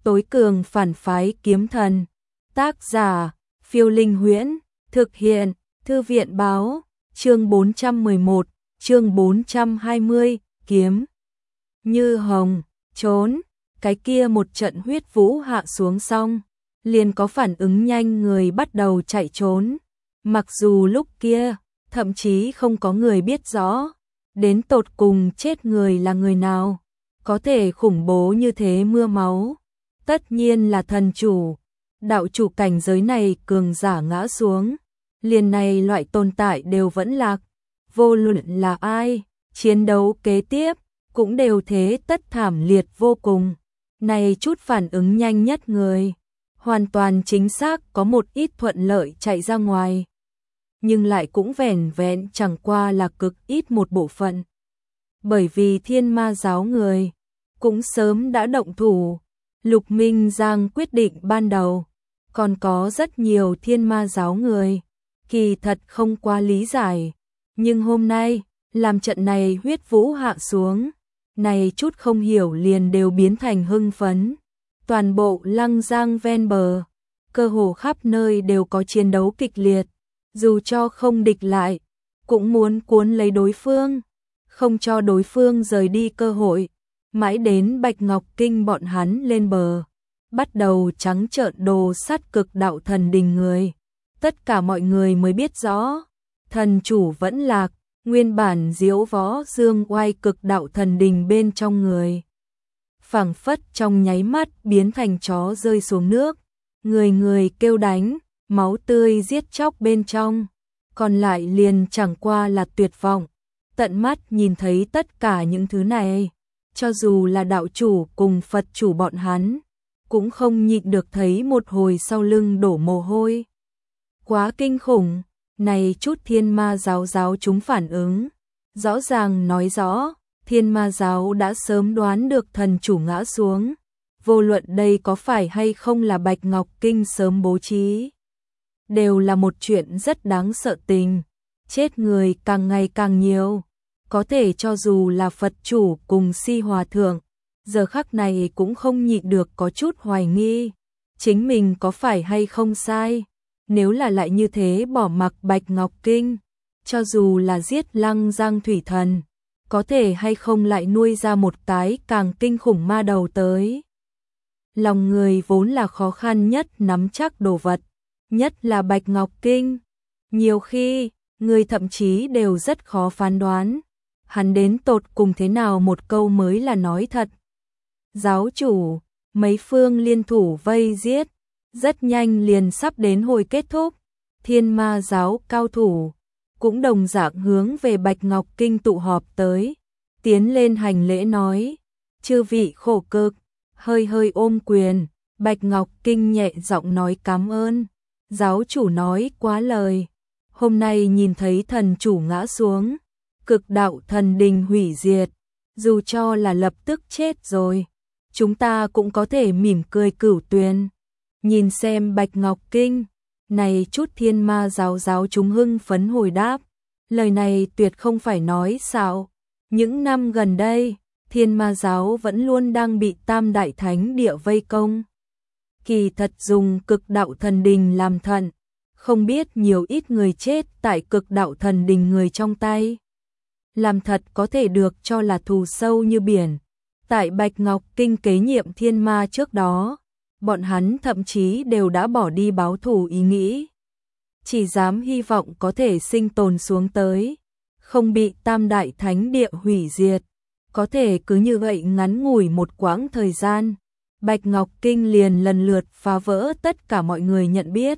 tối cường phản phái kiếm thần. Tác giả, Phiêu Linh Huyễn, thực hiện, Thư viện báo, chương 411, chương 420, kiếm. Như hồng, trốn, cái kia một trận huyết vũ hạ xuống xong, liền có phản ứng nhanh người bắt đầu chạy trốn. Mặc dù lúc kia, thậm chí không có người biết rõ, đến tột cùng chết người là người nào, có thể khủng bố như thế mưa máu. Tất nhiên là thần chủ, đạo chủ cảnh giới này cường giả ngã xuống, liền này loại tồn tại đều vẫn lạc, vô luận là ai, chiến đấu kế tiếp, cũng đều thế tất thảm liệt vô cùng. Này chút phản ứng nhanh nhất người, hoàn toàn chính xác có một ít thuận lợi chạy ra ngoài, nhưng lại cũng vẻn vẹn chẳng qua là cực ít một bộ phận. Bởi vì Thiên Ma giáo người cũng sớm đã động thủ, Lục Minh Giang quyết định ban đầu, còn có rất nhiều Thiên Ma giáo người kỳ thật không quá lý giải, nhưng hôm nay làm trận này huyết vũ hạ xuống, này chút không hiểu liền đều biến thành hưng phấn. Toàn bộ Lăng Giang ven bờ, cơ hồ khắp nơi đều có chiến đấu kịch liệt, dù cho không địch lại, cũng muốn cuốn lấy đối phương, không cho đối phương rời đi cơ hội. Mãi đến Bạch Ngọc Kinh bọn hắn lên bờ, bắt đầu trắng trợn đồ sát cực đạo thần đình người. Tất cả mọi người mới biết rõ, thần chủ vẫn lạc, nguyên bản diễu võ dương oai cực đạo thần đình bên trong người. Phảng phất trong nháy mắt biến thành chó rơi xuống nước, người người kêu đánh, máu tươi giết chóc bên trong, còn lại liền chẳng qua là tuyệt vọng. Tận mắt nhìn thấy tất cả những thứ này, cho dù là đạo chủ cùng Phật chủ bọn hắn, cũng không nhịn được thấy một hồi sau lưng đổ mồ hôi. Quá kinh khủng, này chút Thiên Ma giáo chúng phản ứng, rõ ràng nói rõ, Thiên Ma giáo đã sớm đoán được thần chủ ngã xuống, vô luận đây có phải hay không là Bạch Ngọc Kinh sớm bố trí, đều là một chuyện rất đáng sợ tình, chết người càng ngày càng nhiều, có thể cho dù là Phật chủ cùng Si Hòa Thượng, giờ khắc này cũng không nhịn được có chút hoài nghi, chính mình có phải hay không sai, nếu là lại như thế bỏ mặc Bạch Ngọc Kinh, cho dù là giết Lăng Giang thủy thần, có thể hay không lại nuôi ra một cái càng kinh khủng ma đầu tới. Lòng người vốn là khó khăn nhất nắm chắc đồ vật, nhất là Bạch Ngọc Kinh. Nhiều khi, người thậm chí đều rất khó phán đoán, hắn đến tột cùng thế nào một câu mới là nói thật. Giáo chủ, mấy phương liên thủ vây giết, rất nhanh liền sắp đến hồi kết thúc. Thiên Ma giáo cao thủ cũng đồng dạng hướng về Bạch Ngọc Kinh tụ họp tới, tiến lên hành lễ nói, chư vị khổ cực, hơi ôm quyền. Bạch Ngọc Kinh nhẹ giọng nói cảm ơn. Giáo chủ nói quá lời, hôm nay nhìn thấy thần chủ ngã xuống, cực đạo thần đình hủy diệt, dù cho là lập tức chết rồi, chúng ta cũng có thể mỉm cười cửu tuyền. Nhìn xem Bạch Ngọc Kinh, này chút Thiên Ma giáo chúng hưng phấn hồi đáp, lời này tuyệt không phải nói xạo. Những năm gần đây, Thiên Ma giáo vẫn luôn đang bị Tam Đại Thánh Địa vây công. Kỳ thật dùng cực đạo thần đình làm thận, không biết nhiều ít người chết tại cực đạo thần đình người trong tay. Làm thật có thể được cho là thù sâu như biển. Tại Bạch Ngọc Kinh kế nhiệm Thiên Ma trước đó, bọn hắn thậm chí đều đã bỏ đi báo thù ý nghĩ. Chỉ dám hy vọng có thể sinh tồn xuống tới, không bị Tam Đại Thánh Địa hủy diệt. Có thể cứ như vậy ngắn ngủi một quãng thời gian, Bạch Ngọc Kinh liền lần lượt phá vỡ tất cả mọi người nhận biết.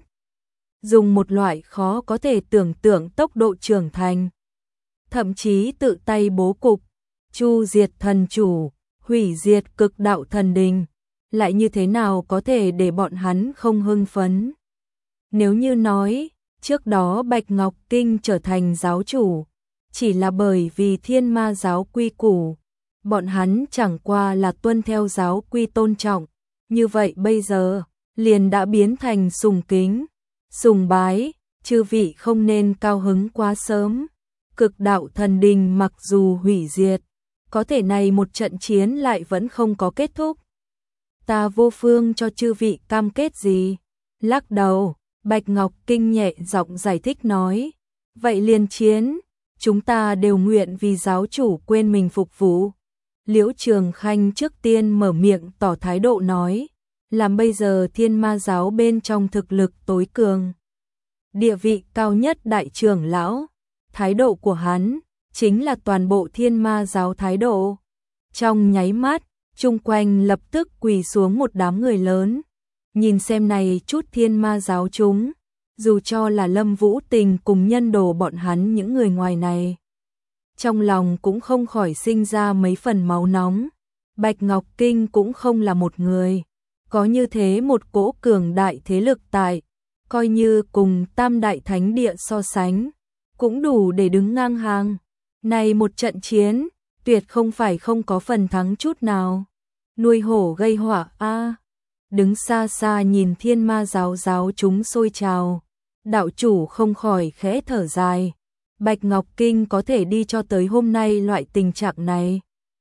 Dùng một loại khó có thể tưởng tượng tốc độ trưởng thành, thậm chí tự tay bố cục, chu diệt thần chủ, hủy diệt cực đạo thần đình, lại như thế nào có thể để bọn hắn không hưng phấn. Nếu như nói, trước đó Bạch Ngọc Kinh trở thành giáo chủ, chỉ là bởi vì Thiên Ma giáo quy củ, bọn hắn chẳng qua là tuân theo giáo quy tôn trọng, như vậy bây giờ, liền đã biến thành sùng kính, sùng bái, chư vị không nên cao hứng quá sớm. Cực đạo thần đình mặc dù hủy diệt, có thể này một trận chiến lại vẫn không có kết thúc. ta vô phương cho chư vị cam kết gì. Lắc đầu, Bạch Ngọc Kinh nhẹ giọng giải thích nói, vậy liền chiến, chúng ta đều nguyện vì giáo chủ quên mình phục vụ. Liễu Trường Khanh trước tiên mở miệng tỏ thái độ nói, làm bây giờ Thiên Ma giáo bên trong thực lực tối cường, địa vị cao nhất đại trưởng lão, thái độ của hắn chính là toàn bộ Thiên Ma giáo thái độ. Trong nháy mắt, chung quanh lập tức quỳ xuống một đám người lớn. Nhìn xem này chút Thiên Ma giáo chúng, dù cho là Lâm Vũ Tình cùng Nhân Đồ bọn hắn những người ngoài này, trong lòng cũng không khỏi sinh ra mấy phần máu nóng. Bạch Ngọc Kinh cũng không là một người, có như thế một cỗ cường đại thế lực tại, coi như cùng Tam Đại Thánh Địa so sánh, cũng đủ để đứng ngang hàng. Này một trận chiến, tuyệt không phải không có phần thắng chút nào. Nuôi hổ gây họa a. Đứng xa xa nhìn Thiên Ma giáo giáo chúng sôi trào, đạo chủ không khỏi khẽ thở dài. Bạch Ngọc Kinh có thể đi cho tới hôm nay loại tình trạng này,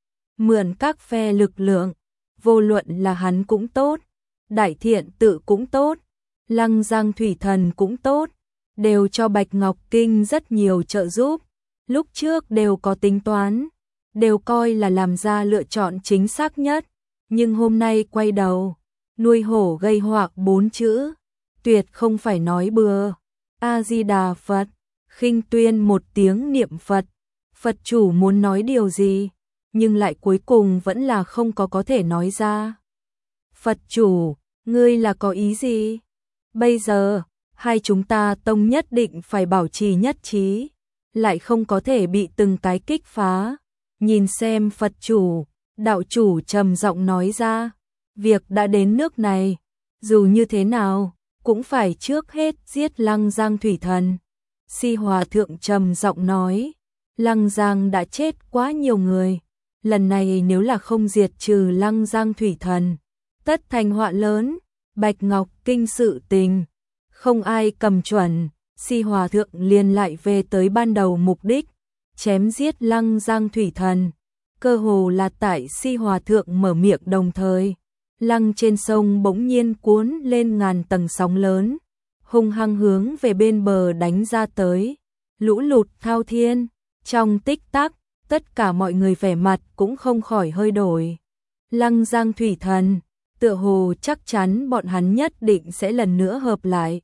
mượn các phe lực lượng, vô luận là hắn cũng tốt, Đại Thiện Tự cũng tốt, Lăng Giang Thủy Thần cũng tốt, đều cho Bạch Ngọc Kinh rất nhiều trợ giúp. Lúc trước đều có tính toán, đều coi là làm ra lựa chọn chính xác nhất, nhưng hôm nay quay đầu, nuôi hổ gây họa 4 chữ, tuyệt không phải nói bừa. A Di Đà Phật, khinh tuyên một tiếng niệm Phật, Phật chủ muốn nói điều gì, nhưng lại cuối cùng vẫn là không có thể nói ra. Phật chủ, ngươi là có ý gì? Bây giờ, hai chúng ta tông nhất định phải bảo trì nhất trí, lại không có thể bị từng cái kích phá. Nhìn xem Phật chủ, đạo chủ trầm giọng nói ra, việc đã đến nước này, dù như thế nào, cũng phải trước hết giết Lăng Giang Thủy Thần. Si Hòa Thượng trầm giọng nói, Lăng Giang đã chết quá nhiều người, lần này nếu là không diệt trừ Lăng Giang Thủy Thần, tất thành họa lớn. Bạch Ngọc Kinh sự tình, không ai cầm chuẩn, Si Hòa Thượng liền lại về tới ban đầu mục đích, chém giết Lăng Giang Thủy Thần. Cơ hồ là tại Si Hòa Thượng mở miệng đồng thời, lăng trên sông bỗng nhiên cuốn lên ngàn tầng sóng lớn, hung hăng hướng về bên bờ đánh ra tới, lũ lụt thao thiên. Trong tích tắc, tất cả mọi người vẻ mặt cũng không khỏi hơi đổi. Lăng Giang Thủy Thần, tựa hồ chắc chắn bọn hắn nhất định sẽ lần nữa hợp lại,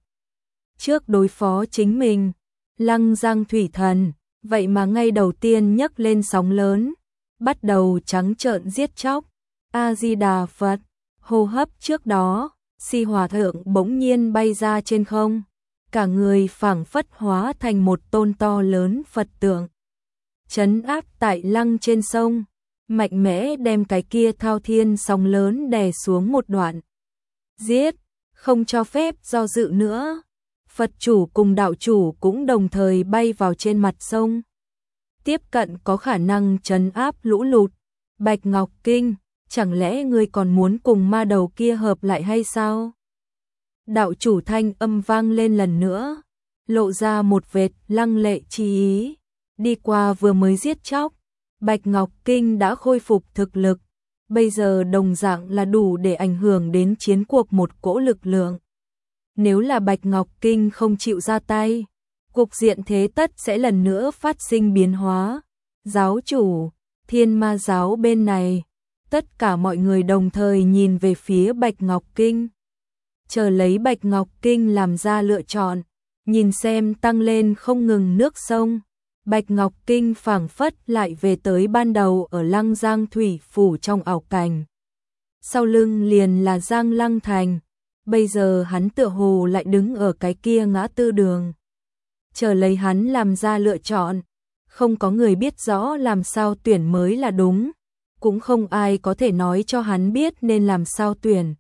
trước đối phó chính mình. Lăng Giang Thủy Thần, vậy mà ngay đầu tiên nhấc lên sóng lớn, bắt đầu trắng trợn giết chóc. A Di Đà Phật, hô hấp trước đó, Si Hòa Thượng bỗng nhiên bay ra trên không, cả người phảng phất hóa thành một tôn to lớn Phật tượng, trấn áp tại lăng trên sông, mạnh mẽ đem cái kia thao thiên sóng lớn đè xuống một đoạn. Giết, không cho phép do dự nữa. Phật chủ cùng đạo chủ cũng đồng thời bay vào trên mặt sông, tiếp cận có khả năng trấn áp lũ lụt. Bạch Ngọc Kinh, chẳng lẽ ngươi còn muốn cùng ma đầu kia hợp lại hay sao? Đạo chủ thanh âm vang lên lần nữa, lộ ra một vệt lăng lệ chi ý. Đi qua vừa mới giết chóc, Bạch Ngọc Kinh đã khôi phục thực lực, bây giờ đồng dạng là đủ để ảnh hưởng đến chiến cuộc một cỗ lực lượng. Nếu là Bạch Ngọc Kinh không chịu ra tay, cục diện thế tất sẽ lần nữa phát sinh biến hóa. Giáo chủ, Thiên Ma giáo bên này, tất cả mọi người đồng thời nhìn về phía Bạch Ngọc Kinh, chờ lấy Bạch Ngọc Kinh làm ra lựa chọn. Nhìn xem tăng lên không ngừng nước sông, Bạch Ngọc Kinh phảng phất lại về tới ban đầu ở Lăng Giang Thủy Phủ trong ảo cảnh. Sau lưng liền là Giang Lăng Thành, bây giờ hắn tựa hồ lại đứng ở cái kia ngã tư đường, chờ lấy hắn làm ra lựa chọn. Không có người biết rõ làm sao tuyển mới là đúng, cũng không ai có thể nói cho hắn biết nên làm sao tuyển.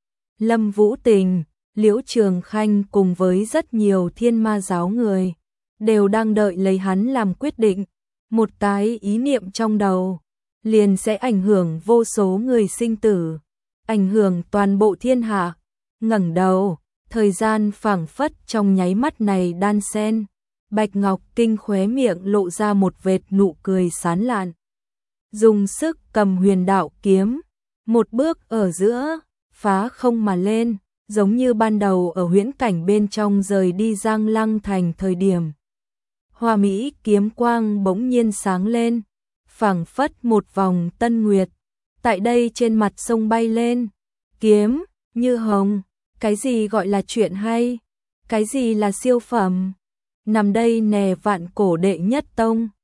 Lâm Vũ Tình, Liễu Trường Khanh cùng với rất nhiều Thiên Ma giáo người đều đang đợi lấy hắn làm quyết định. Một cái ý niệm trong đầu liền sẽ ảnh hưởng vô số người sinh tử, ảnh hưởng toàn bộ thiên hạ. Ngẩng đầu, thời gian phảng phất trong nháy mắt này đan xen. Bạch Ngọc Kinh khóe miệng lộ ra một vệt nụ cười sán lạn, dùng sức cầm huyền đạo kiếm, một bước ở giữa, phá không mà lên, giống như ban đầu ở huyễn cảnh bên trong rời đi Giang Lăng thành thời điểm. Hoa mỹ kiếm quang bỗng nhiên sáng lên, phảng phất một vòng tân nguyệt, tại đây trên mặt sông bay lên, kiếm như hồng, cái gì gọi là chuyện hay, cái gì là siêu phẩm, nằm đây nè vạn cổ đệ nhất tông.